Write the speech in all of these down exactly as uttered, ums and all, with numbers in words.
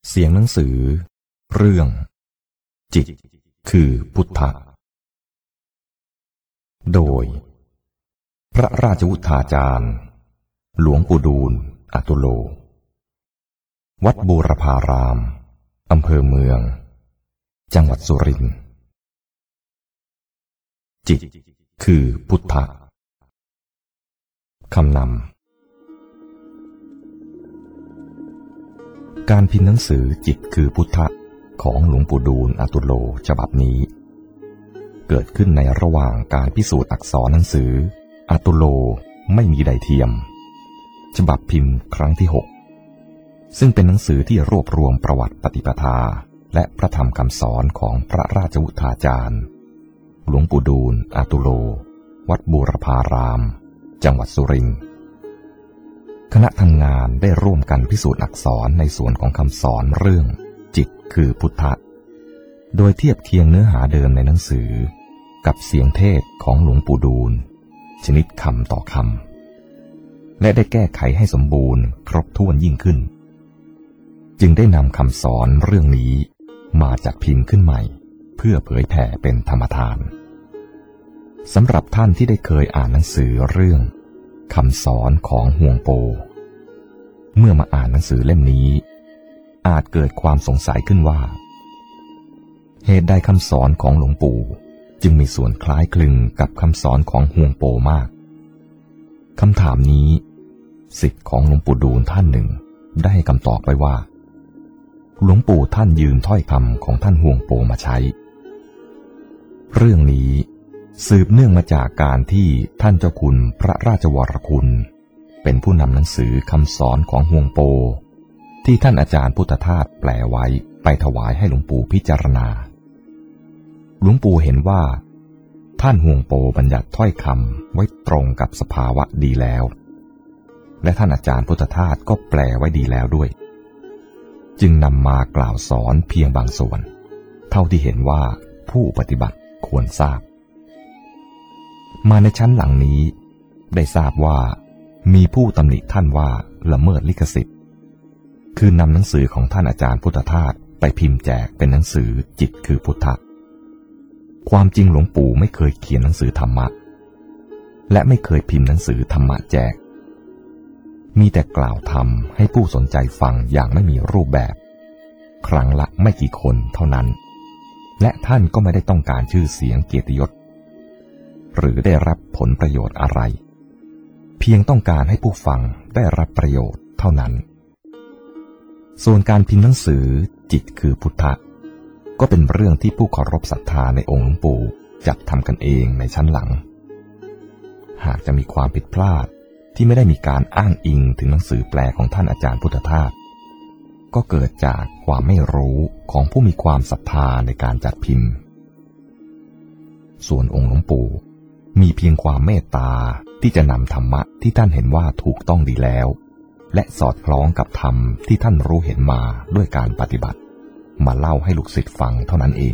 เสียงหนังสือเรื่องจิตคือพุทธะโดยพระราชวุฒาจารย์หลวงปู่ดูลย์อตุโลวัดบูรพารามอำเภอเมืองจังหวัดสุรินทร์จิตคือพุทธะคำนำการพิมพ์หนังสือจิตคือพุทธะของหลวงปู่ดูลย์อตุโลฉบับนี้เกิดขึ้นในระหว่างการพิสูจน์อักษรหนังสืออตุโลไม่มีใดเทียมฉบับพิมพ์ครั้งที่หกซึ่งเป็นหนังสือที่รวบรวมประวัติปฏิปทาและพระธรรมคำสอนของพระราชวุฒาจารย์หลวงปู่ดูลย์อตุโลวัดบูรพารามจังหวัดสุรินทร์คณะทำงานได้ร่วมกันพิสูจน์อักษรในส่วนของคำสอนเรื่องจิตคือพุทธะโดยเทียบเคียงเนื้อหาเดิมในหนังสือกับเสียงเทศของหลวงปู่ดูลย์ชนิดคำต่อคำและได้แก้ไขให้สมบูรณ์ครบถ้วนยิ่งขึ้นจึงได้นำคำสอนเรื่องนี้มาจัดพิมพ์ขึ้นใหม่เพื่อเผยแผ่เป็นธรรมทานสำหรับท่านที่ได้เคยอ่านหนังสือเรื่องคำสอนของห่วงโปเมื่อมาอ่านหนังสือเล่มนี้อาจเกิดความสงสัยขึ้นว่าเหตุใดคำสอนของหลวงปู่จึงมีส่วนคล้ายคลึงกับคำสอนของห่วงโปมากคำถามนี้ศิษย์ของหลวงปู่ดูลย์ท่านหนึ่งได้ให้คำตอบไว้ว่าหลวงปู่ท่านยืมถ้อยคำของท่านห่วงโปมาใช้เรื่องนี้สืบเนื่องมาจากการที่ท่านเจ้าคุณพระราชวรคุณเป็นผู้นำหนังสือคำสอนของห่วงโปที่ท่านอาจารย์พุทธทาสแปลไว้ไปถวายให้หลวงปู่พิจารณาหลวงปู่เห็นว่าท่านห่วงโปบัญญัติถ้อยคำไว้ตรงกับสภาวะดีแล้วและท่านอาจารย์พุทธทาสก็แปลไว้ดีแล้วด้วยจึงนำมากล่าวสอนเพียงบางส่วนเท่าที่เห็นว่าผู้ปฏิบัติควรทราบมาในชั้นหลังนี้ได้ทราบว่ามีผู้ตำหนิท่านว่าละเมิดลิขสิทธิ์คือนำหนังสือของท่านอาจารย์พุทธทาสไปพิมพ์แจกเป็นหนังสือจิตคือพุทธะความจริงหลวงปู่ไม่เคยเขียนหนังสือธรรมะและไม่เคยพิมพ์หนังสือธรรมะแจกมีแต่กล่าวธรรมให้ผู้สนใจฟังอย่างไม่มีรูปแบบครั้งละไม่กี่คนเท่านั้นและท่านก็ไม่ได้ต้องการชื่อเสียงเกียรติยศหรือได้รับผลประโยชน์อะไรเพียงต้องการให้ผู้ฟังได้รับประโยชน์เท่านั้นส่วนการพิมพ์หนังสือจิตคือพุทธะก็เป็นเรื่องที่ผู้เคารพศรัทธาในองค์หลวงปู่จัดทำกันเองในชั้นหลังหากจะมีความผิดพลาดที่ไม่ได้มีการอ้างอิงถึงหนังสือแปลของท่านอาจารย์พุทธทาสก็เกิดจากความไม่รู้ของผู้มีความศรัทธาในการจัดพิมพ์ส่วนองค์หลวงปู่มีเพียงความเมตตาที่จะนำธรรมะที่ท่านเห็นว่าถูกต้องดีแล้วและสอดคล้องกับธรรมที่ท่านรู้เห็นมาด้วยการปฏิบัติมาเล่าให้ลูกศิษย์ฟังเท่านั้นเอง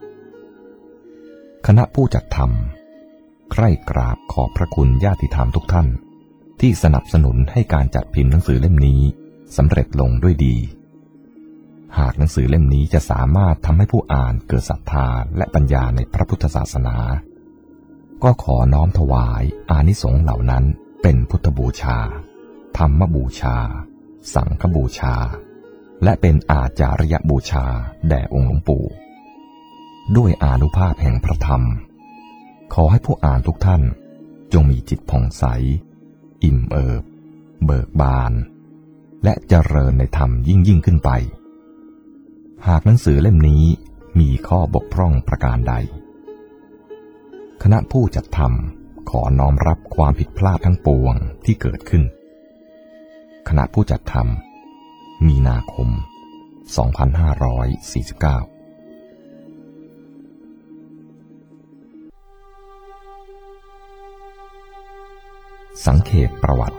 คณะผู้จัดทำใคร่กราบขอบพระคุณญาติธรรมทุกท่านที่สนับสนุนให้การจัดพิมพ์หนังสือเล่มนี้สำเร็จลงด้วยดีหากหนังสือเล่มนี้จะสามารถทำให้ผู้อ่านเกิดศรัทธาและปัญญาในพระพุทธศาสนาก็ขอน้อมถวายอานิสงส์เหล่านั้นเป็นพุทธบูชาธรรมบูชาสังฆบูชาและเป็นอาจาริยบูชาแด่องค์หลวงปู่ด้วยอานุภาพแห่งพระธรรมขอให้ผู้อ่านทุกท่านจงมีจิตผ่องใสอิ่มเอิบเบิกบานและเจริญในธรรมยิ่งยิ่งขึ้นไปหากหนังสือเล่มนี้มีข้อบกพร่องประการใดคณะผู้จัดทำขอน้อมรับความผิดพลาดทั้งปวงที่เกิดขึ้นคณะผู้จัดทำมีนาคมสองพันห้าร้อยสี่สิบเก้าสังเขปประวัติ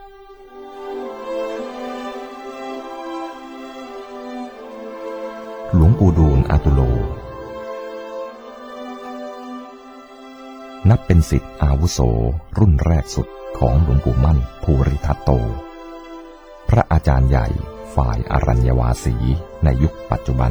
หลวงปู่ดูลย์อตุโลนับเป็นศิษย์อาวุโสรุ่นแรกสุดของหลวงปู่มั่นภูริทัตโตพระอาจารย์ใหญ่ฝ่ายอรัญญวาสีในยุคปัจจุบัน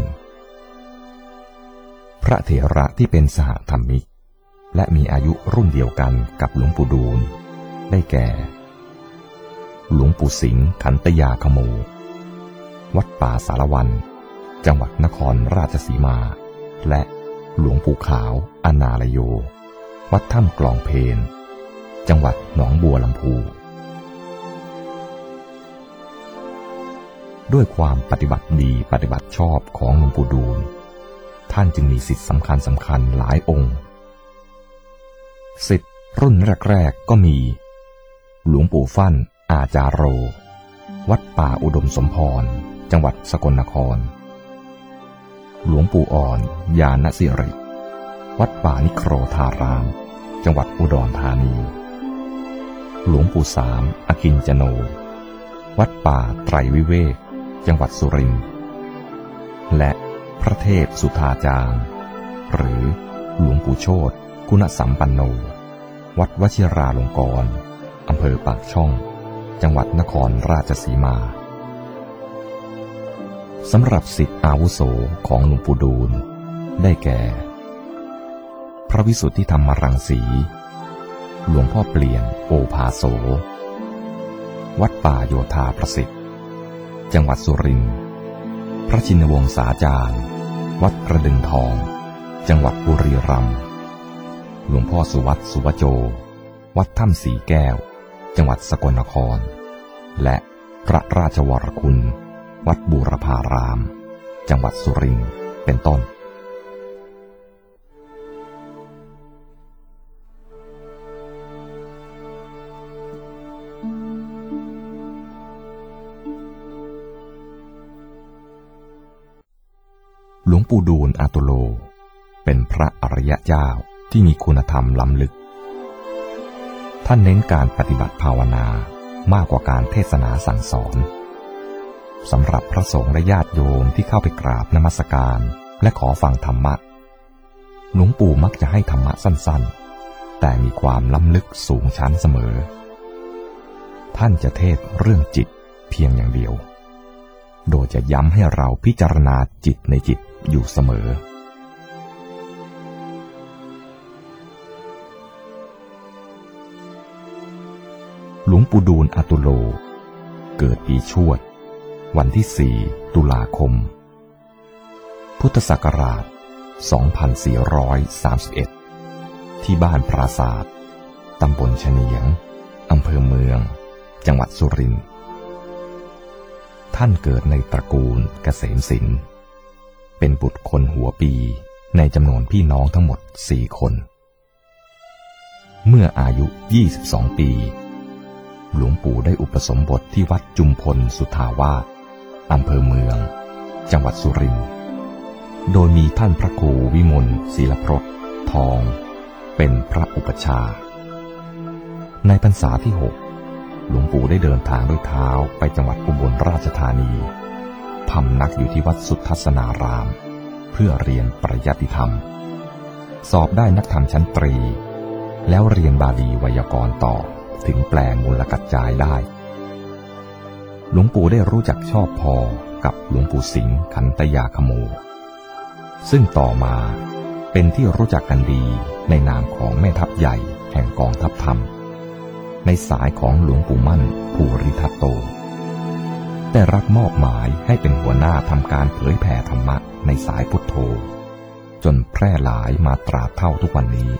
พระเถระที่เป็นสหธรรมิกและมีอายุรุ่นเดียวกันกับหลวงปู่ดูลได้แก่หลวงปู่สิงห์ขันตยาขโมวัดป่าสารวันจังหวัดนครราชสีมาและหลวงปู่ขาวอนาลโยวัดถ้ำกลองเพนจังหวัดหนองบัวลำพูด้วยความปฏิบัติดีปฏิบัติชอบของหลวงปู่ดูลท่านจึงมีศิษย์สำคัญสำคัญหลายองค์ศิษย์รุ่นแรกๆก็มีหลวงปู่ฟั่นอาจาโรวัดป่าอุดมสมพรจังหวัดสกลนครหลวงปู่อ่อนญาณสิริวัดป่านิโครธารามจังหวัดอุดรธานีหลวงปู่สามอกินจโนวัดป่าไตรวิเวกจังหวัดสุรินทร์และพระเทพสุธาจารย์หรือหลวงปู่โชติคุณสัมปันโนวัดวชิราลงกรณ์อำเภอปากช่องจังหวัดนครราชสีมาสำหรับศิษย์อาวุโสของหลวงปู่ดูลได้แก่พระวิสุทธิธรรมรังสีหลวงพ่อเปลี่ยนโอภาโสวัดป่าโยธาประสิทธิ์จังหวัดสุรินทร์พระชินวงศาจารย์วัดกระดึงทองจังหวัดบุรีรัมย์หลวงพ่อสุวัตสุวโจวัดถ้ำสีแก้วจังหวัดสกลนครและพระราชวรคุณวัดบูรพารามจังหวัดสุรินทร์เป็นต้นหลวงปู่ดูลอาตุโลเป็นพระอริยเจ้าที่มีคุณธรรมล้ำลึกท่านเน้นการปฏิบัติภาวนามากกว่าการเทศนาสั่งสอนสำหรับพระสงฆ์และญาติโยมที่เข้าไปกราบนมัสการและขอฟังธรรมะหลวงปู่มักจะให้ธรรมะสั้นๆแต่มีความล้ำลึกสูงชั้นเสมอท่านจะเทศเรื่องจิตเพียงอย่างเดียวโดยจะย้ำให้เราพิจารณาจิตในจิตอยู่เสมอหลวงปู่ดูลอาตุโลเกิดปีชวดวันที่สี่ตุลาคมพุทธศักราชสองพันสี่ร้อยสามสิบเอ็ดที่บ้านปราศาสตร์ตำบลเฉนียงอำเภอเมืองจังหวัดสุรินทร์ท่านเกิดในตระกูลเกษมศิลป์เป็นบุตรคนหัวปีในจำนวนพี่น้องทั้งหมดสี่คนเมื่ออายุยี่สิบสองปีหลวงปู่ได้อุปสมบทที่วัดจุมพลสุทธาวาสอำเภอเมืองจังหวัดสุรินทร์โดยมีท่านพระครูวิมลศิลพรสทองเป็นพระอุปัชฌาย์ในพรรษาที่หกหลวงปู่ได้เดินทางด้วยเท้าไปจังหวัดอุบลราชธานีพำนักอยู่ที่วัดสุทัศนารามเพื่อเรียนปริยัติธรรมสอบได้นักธรรมชั้นตรีแล้วเรียนบาลีไวยากรณ์ต่อถึงแปลมูลกัจจายได้หลวงปู่ได้รู้จักชอบพอกับหลวงปู่สิงห์ขันตยาขโมซึ่งต่อมาเป็นที่รู้จักกันดีในนามของแม่ทัพใหญ่แห่งกองทัพธรรมในสายของหลวงปู่มั่นภูริทัตโตได้รับมอบหมายให้เป็นหัวหน้าทำการเผยแผ่ธรรมะในสายพุทโธจนแพร่หลายมาตราบเท่าทุกวันนี้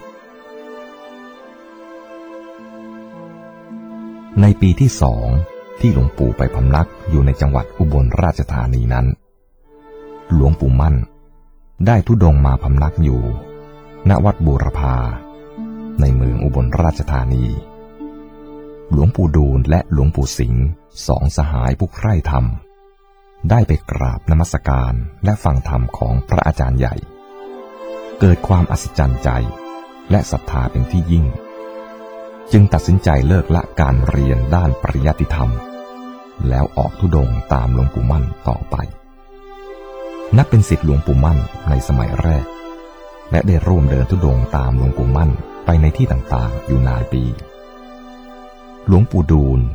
ในปีที่สองที่หลวงปู่ไปพำนักอยู่ในจังหวัดอุบลราชธานีนั้นหลวงปู่มั่นได้ธุดงค์มาพำนักอยู่ณวัดบูรพาในเมืองอุบลราชธานีหลวงปู่ดูลและหลวงปู่สิงห์สองสหายผู้ใคร่ธรรมได้ไปกราบนมัสการและฟังธรรมของพระอาจารย์ใหญ่เกิดความอัศจรรย์ใจและศรัทธาเป็นที่ยิ่งจึงตัดสินใจเลิกละการเรียนด้านปริยัติธรรมแล้วออกธุดงค์ตามหลวงปู่มั่นต่อไปนับเป็นศิษย์หลวงปู่มั่นในสมัยแรกและได้ร่วมเดินธุดงค์ตามหลวงปู่มั่นไปในที่ต่างๆอยู่นานปีหลวงปู่ดูล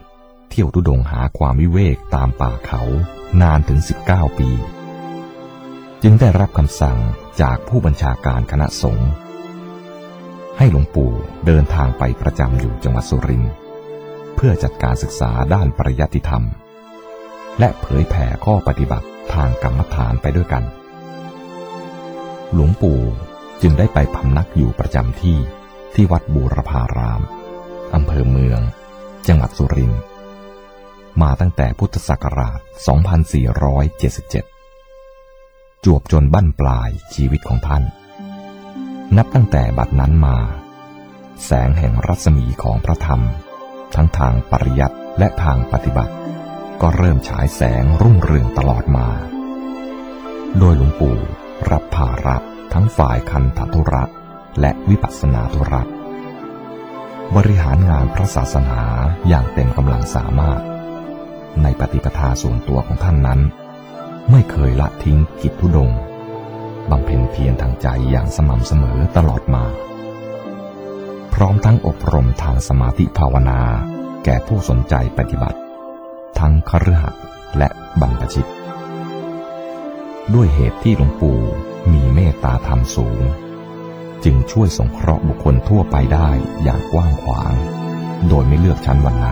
เที่ยวธุดงค์หาความวิเวกตามป่าเขานานถึงสิบเก้าปีจึงได้รับคำสั่งจากผู้บัญชาการคณะสงฆ์ให้หลวงปู่เดินทางไปประจำอยู่จังหวัดสุรินทร์เพื่อจัดการศึกษาด้านปริยัติธรรมและเผยแผ่ข้อปฏิบัติทางกรรมฐานไปด้วยกันหลวงปู่จึงได้ไปพำนักอยู่ประจำที่ที่วัดบูรพารามอำเภอเมืองจังหวัดสุรินทร์มาตั้งแต่พุทธศักราช สองพันสี่ร้อยเจ็ดสิบเจ็ด จวบจนบั้นปลายชีวิตของท่านนับตั้งแต่บัดนั้นมาแสงแห่งรัศมีของพระธรรมทั้งทางปริยัติและทางปฏิบัติก็เริ่มฉายแสงรุ่งเรืองตลอดมาโดยหลวงปู่รับภาระทั้งฝ่ายคันธธุระและวิปัสสนาธุระบริหารงานพระศาสนาอย่างเต็มกำลังสามารถในปฏิปทาส่วนตัวของท่านนั้นไม่เคยละทิ้งกิจธุดงค์บำเพ็ญเพียรทางใจอย่างสม่ำเสมอตลอดมาพร้อมทั้งอบรมทางสมาธิภาวนาแก่ผู้สนใจปฏิบัติทั้งคฤหัสถ์และบรรพชิตด้วยเหตุที่หลวงปู่มีเมตตาธรรมสูงจึงช่วยสงเคราะห์บุคคลทั่วไปได้อย่างกว้างขวางโดยไม่เลือกชั้นวรรณะ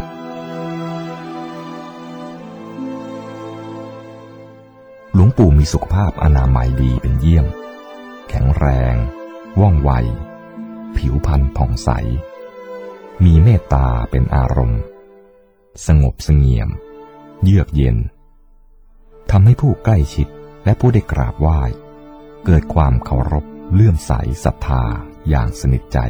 หลวงปู่มีสุขภาพอนามัยดีเป็นเยี่ยมแข็งแรงว่องไวผิวพรรณผ่องใสมีเมตตาเป็นอารมณ์สงบเสงี่ยมเยือกเย็นทำให้ผู้ใกล้ชิดและผู้ได้กราบไหว้เกิดความเคารพเลื่อมใสศรัทธาอย่างสนิทใจ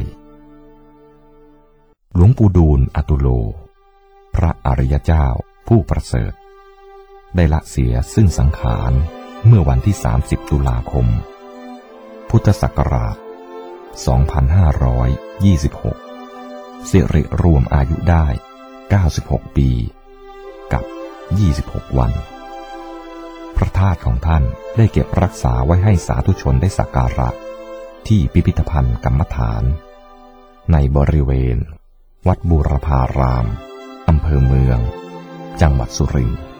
หลวงปู่ดูลย์อตุโลพระอริยเจ้าผู้ประเสริฐได้ละเสียซึ่งสังขารเมื่อวันที่สามสิบตุลาคมพุทธศักราชสองพันห้าร้อยยี่สิบหกสิริรวมอายุได้เก้าสิบหกปีกับยี่สิบหกวันพระธาตุของท่านได้เก็บรักษาไว้ให้สาธุชนได้สักการะที่พิพิธภัณฑ์กรรมฐานในบริเวณวัดบูรพารามอำเภอเมืองจังหวัดสุรินทร์